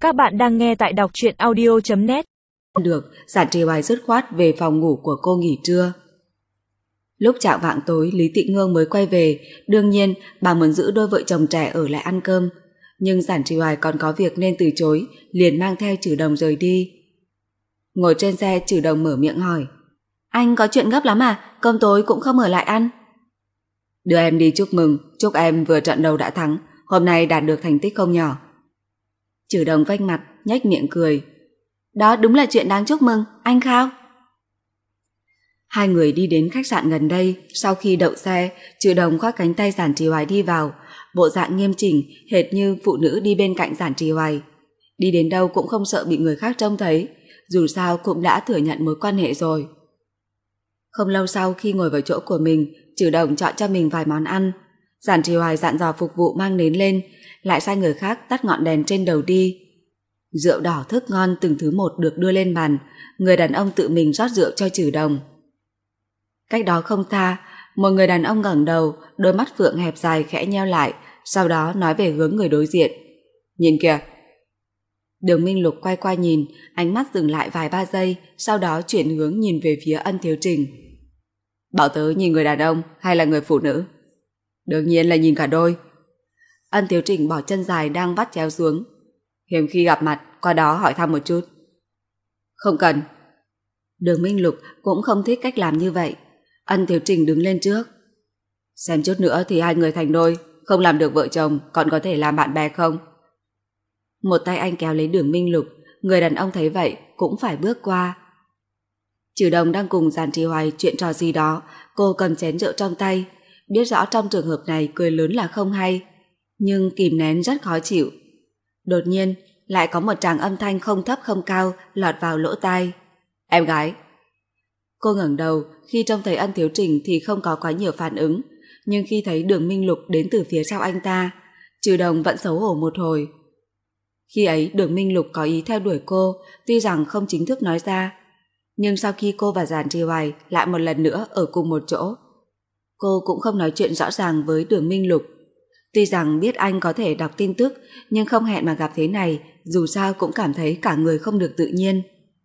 Các bạn đang nghe tại đọc truyện audio.net. Được, Giản Trì Hoài dứt khoát về phòng ngủ của cô nghỉ trưa. Lúc chạng vạng tối, Lý Tị Ngương mới quay về. Đương nhiên, bà muốn giữ đôi vợ chồng trẻ ở lại ăn cơm. Nhưng Giản Trì Hoài còn có việc nên từ chối, liền mang theo Trử Đồng rời đi. Ngồi trên xe, Trử Đồng mở miệng hỏi: Anh có chuyện gấp lắm à? Cơm tối cũng không ở lại ăn. Đưa em đi chúc mừng, chúc em vừa trận đấu đã thắng, hôm nay đạt được thành tích không nhỏ. Trử Đồng vách mặt, nhếch miệng cười. Đó đúng là chuyện đáng chúc mừng, anh Khao. Hai người đi đến khách sạn gần đây. Sau khi đậu xe, Trử Đồng khoác cánh tay Giản Trì Hoài đi vào, bộ dạng nghiêm chỉnh, hệt như phụ nữ đi bên cạnh Giản Trì Hoài. Đi đến đâu cũng không sợ bị người khác trông thấy, dù sao cũng đã thừa nhận mối quan hệ rồi. Không lâu sau, khi ngồi vào chỗ của mình, Trử Đồng chọn cho mình vài món ăn. Giản Trì Hoài dặn dò phục vụ mang nến lên, lại sai người khác tắt ngọn đèn trên đầu đi. Rượu đỏ thức ngon từng thứ một được đưa lên bàn, người đàn ông tự mình rót rượu cho Trử Đồng. Cách đó không xa, một người đàn ông ngẩng đầu, đôi mắt phượng hẹp dài khẽ nheo lại, sau đó nói về hướng người đối diện. Nhìn kìa. Đường Minh Lục quay qua nhìn, ánh mắt dừng lại vài ba giây, sau đó chuyển hướng nhìn về phía Ân Thiếu Trình. Bảo tớ nhìn người đàn ông hay là người phụ nữ? Đương nhiên là nhìn cả đôi. Ân Thiếu Trình bỏ chân dài đang vắt chéo xuống. Hiếm khi gặp mặt, qua đó hỏi thăm một chút. Không cần. Đường Minh Lục cũng không thích cách làm như vậy. Ân Thiếu Trình đứng lên trước. Xem chút nữa thì hai người thành đôi, không làm được vợ chồng còn có thể làm bạn bè không? Một tay anh kéo lấy Đường Minh Lục, người đàn ông thấy vậy cũng phải bước qua. Trử Đồng đang cùng Giản Trì Hoài chuyện trò gì đó, cô cầm chén rượu trong tay, biết rõ trong trường hợp này cười lớn là không hay, nhưng kìm nén rất khó chịu. Đột nhiên lại có một tràng âm thanh không thấp không cao lọt vào lỗ tai. Em gái. Cô ngẩng đầu, khi trông thấy Ân Thiếu Trình thì không có quá nhiều phản ứng, nhưng khi thấy Đường Minh Lục đến từ phía sau anh ta, Trử Đồng vẫn xấu hổ một hồi. Khi ấy Đường Minh Lục có ý theo đuổi cô, tuy rằng không chính thức nói ra, nhưng sau khi cô và Giản Trì Hoài lại một lần nữa ở cùng một chỗ, cô cũng không nói chuyện rõ ràng với Đường Minh Lục. Tuy rằng biết anh có thể đọc tin tức, nhưng không hẹn mà gặp thế này, dù sao cũng cảm thấy cả người không được tự nhiên.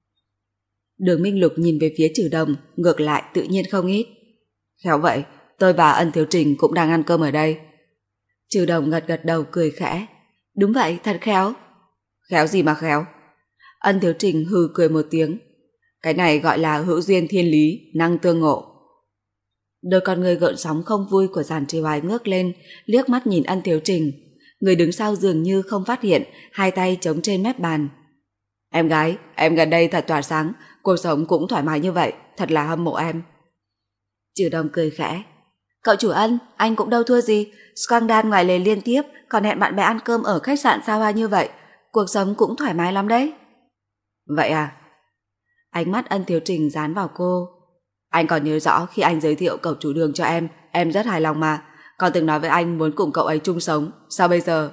Đường Minh Lục nhìn về phía Trử Đồng, ngược lại tự nhiên không ít. Khéo vậy, tôi và Ân Thiếu Trình cũng đang ăn cơm ở đây. Trử Đồng gật gật đầu cười khẽ. Đúng vậy, thật khéo. Khéo gì mà khéo? Ân Thiếu Trình hừ cười một tiếng. Cái này gọi là hữu duyên thiên lý, năng tương ngộ. Đôi con người gợn sóng không vui của Giản Trì Hoài ngước lên, liếc mắt nhìn Ân Thiếu Trình. Người đứng sau dường như không phát hiện, hai tay chống trên mép bàn. Em gái, em gần đây thật tỏa sáng, cuộc sống cũng thoải mái như vậy, thật là hâm mộ em. Trử Đồng cười khẽ. Cậu chủ Ân, anh cũng đâu thua gì, scandal ngoài lề liên tiếp, còn hẹn bạn bè ăn cơm ở khách sạn xa hoa như vậy, cuộc sống cũng thoải mái lắm đấy. Vậy à? Ánh mắt Ân Thiếu Trình dán vào cô. Anh còn nhớ rõ khi anh giới thiệu cậu chủ Đường cho em rất hài lòng mà, còn từng nói với anh muốn cùng cậu ấy chung sống, sao bây giờ?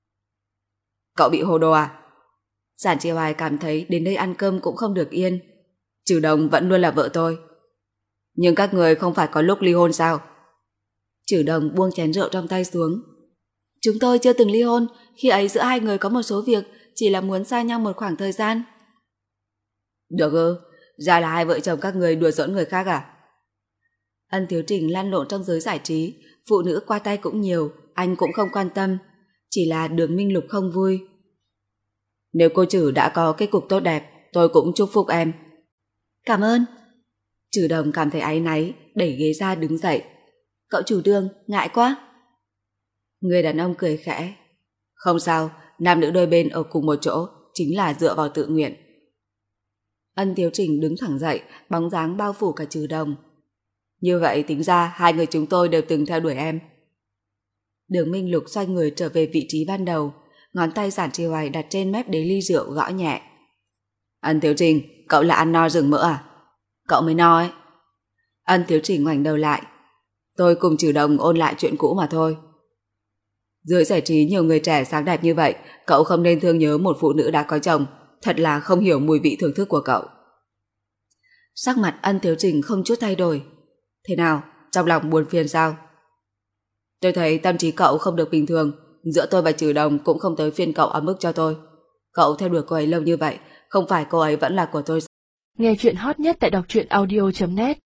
Cậu bị hồ đồ à? Giản Trì Hoài cảm thấy đến đây ăn cơm cũng không được yên. Trử Đồng vẫn luôn là vợ tôi. Nhưng các người không phải có lúc ly hôn sao? Trử Đồng buông chén rượu trong tay xuống. Chúng tôi chưa từng ly hôn, khi ấy giữa hai người có một số việc, chỉ là muốn xa nhau một khoảng thời gian. Được ư, ra là hai vợ chồng các người đùa giỡn người khác à? Ân Thiếu Trình lăn lộn trong giới giải trí, phụ nữ qua tay cũng nhiều, anh cũng không quan tâm, chỉ là Đường Minh Lục không vui. Nếu cô Trử đã có kết cục tốt đẹp, tôi cũng chúc phúc em. Cảm ơn. Trử Đồng cảm thấy áy náy, đẩy ghế ra đứng dậy. Cậu chủ Đường, ngại quá. Người đàn ông cười khẽ. Không sao, nam nữ đôi bên ở cùng một chỗ chính là dựa vào tự nguyện. Ân Thiếu Trình đứng thẳng dậy, bóng dáng bao phủ cả Trử Đồng. Như vậy tính ra hai người chúng tôi đều từng theo đuổi em. Đường Minh Lục xoay người trở về vị trí ban đầu, ngón tay Giản Trì Hoài đặt trên mép đế ly rượu gõ nhẹ. Ân Thiếu Trình, cậu là ăn no rừng mỡ à? Cậu mới no ấy. Ân Thiếu Trình ngoảnh đầu lại. Tôi cùng Trử Đồng ôn lại chuyện cũ mà thôi. Dưới giải trí nhiều người trẻ sáng đẹp như vậy, cậu không nên thương nhớ một phụ nữ đã có chồng, thật là không hiểu mùi vị thưởng thức của cậu. Sắc mặt Ân Thiếu Trình không chút thay đổi. Thế nào, trong lòng buồn phiền sao? Tôi thấy tâm trí cậu không được bình thường, giữa tôi và Trử Đồng cũng không tới phiên cậu ấm ức cho tôi. Cậu theo đuổi cô ấy lâu như vậy, không phải cô ấy vẫn là của tôi. Nghe chuyện hot nhất tại đọc truyện audio.net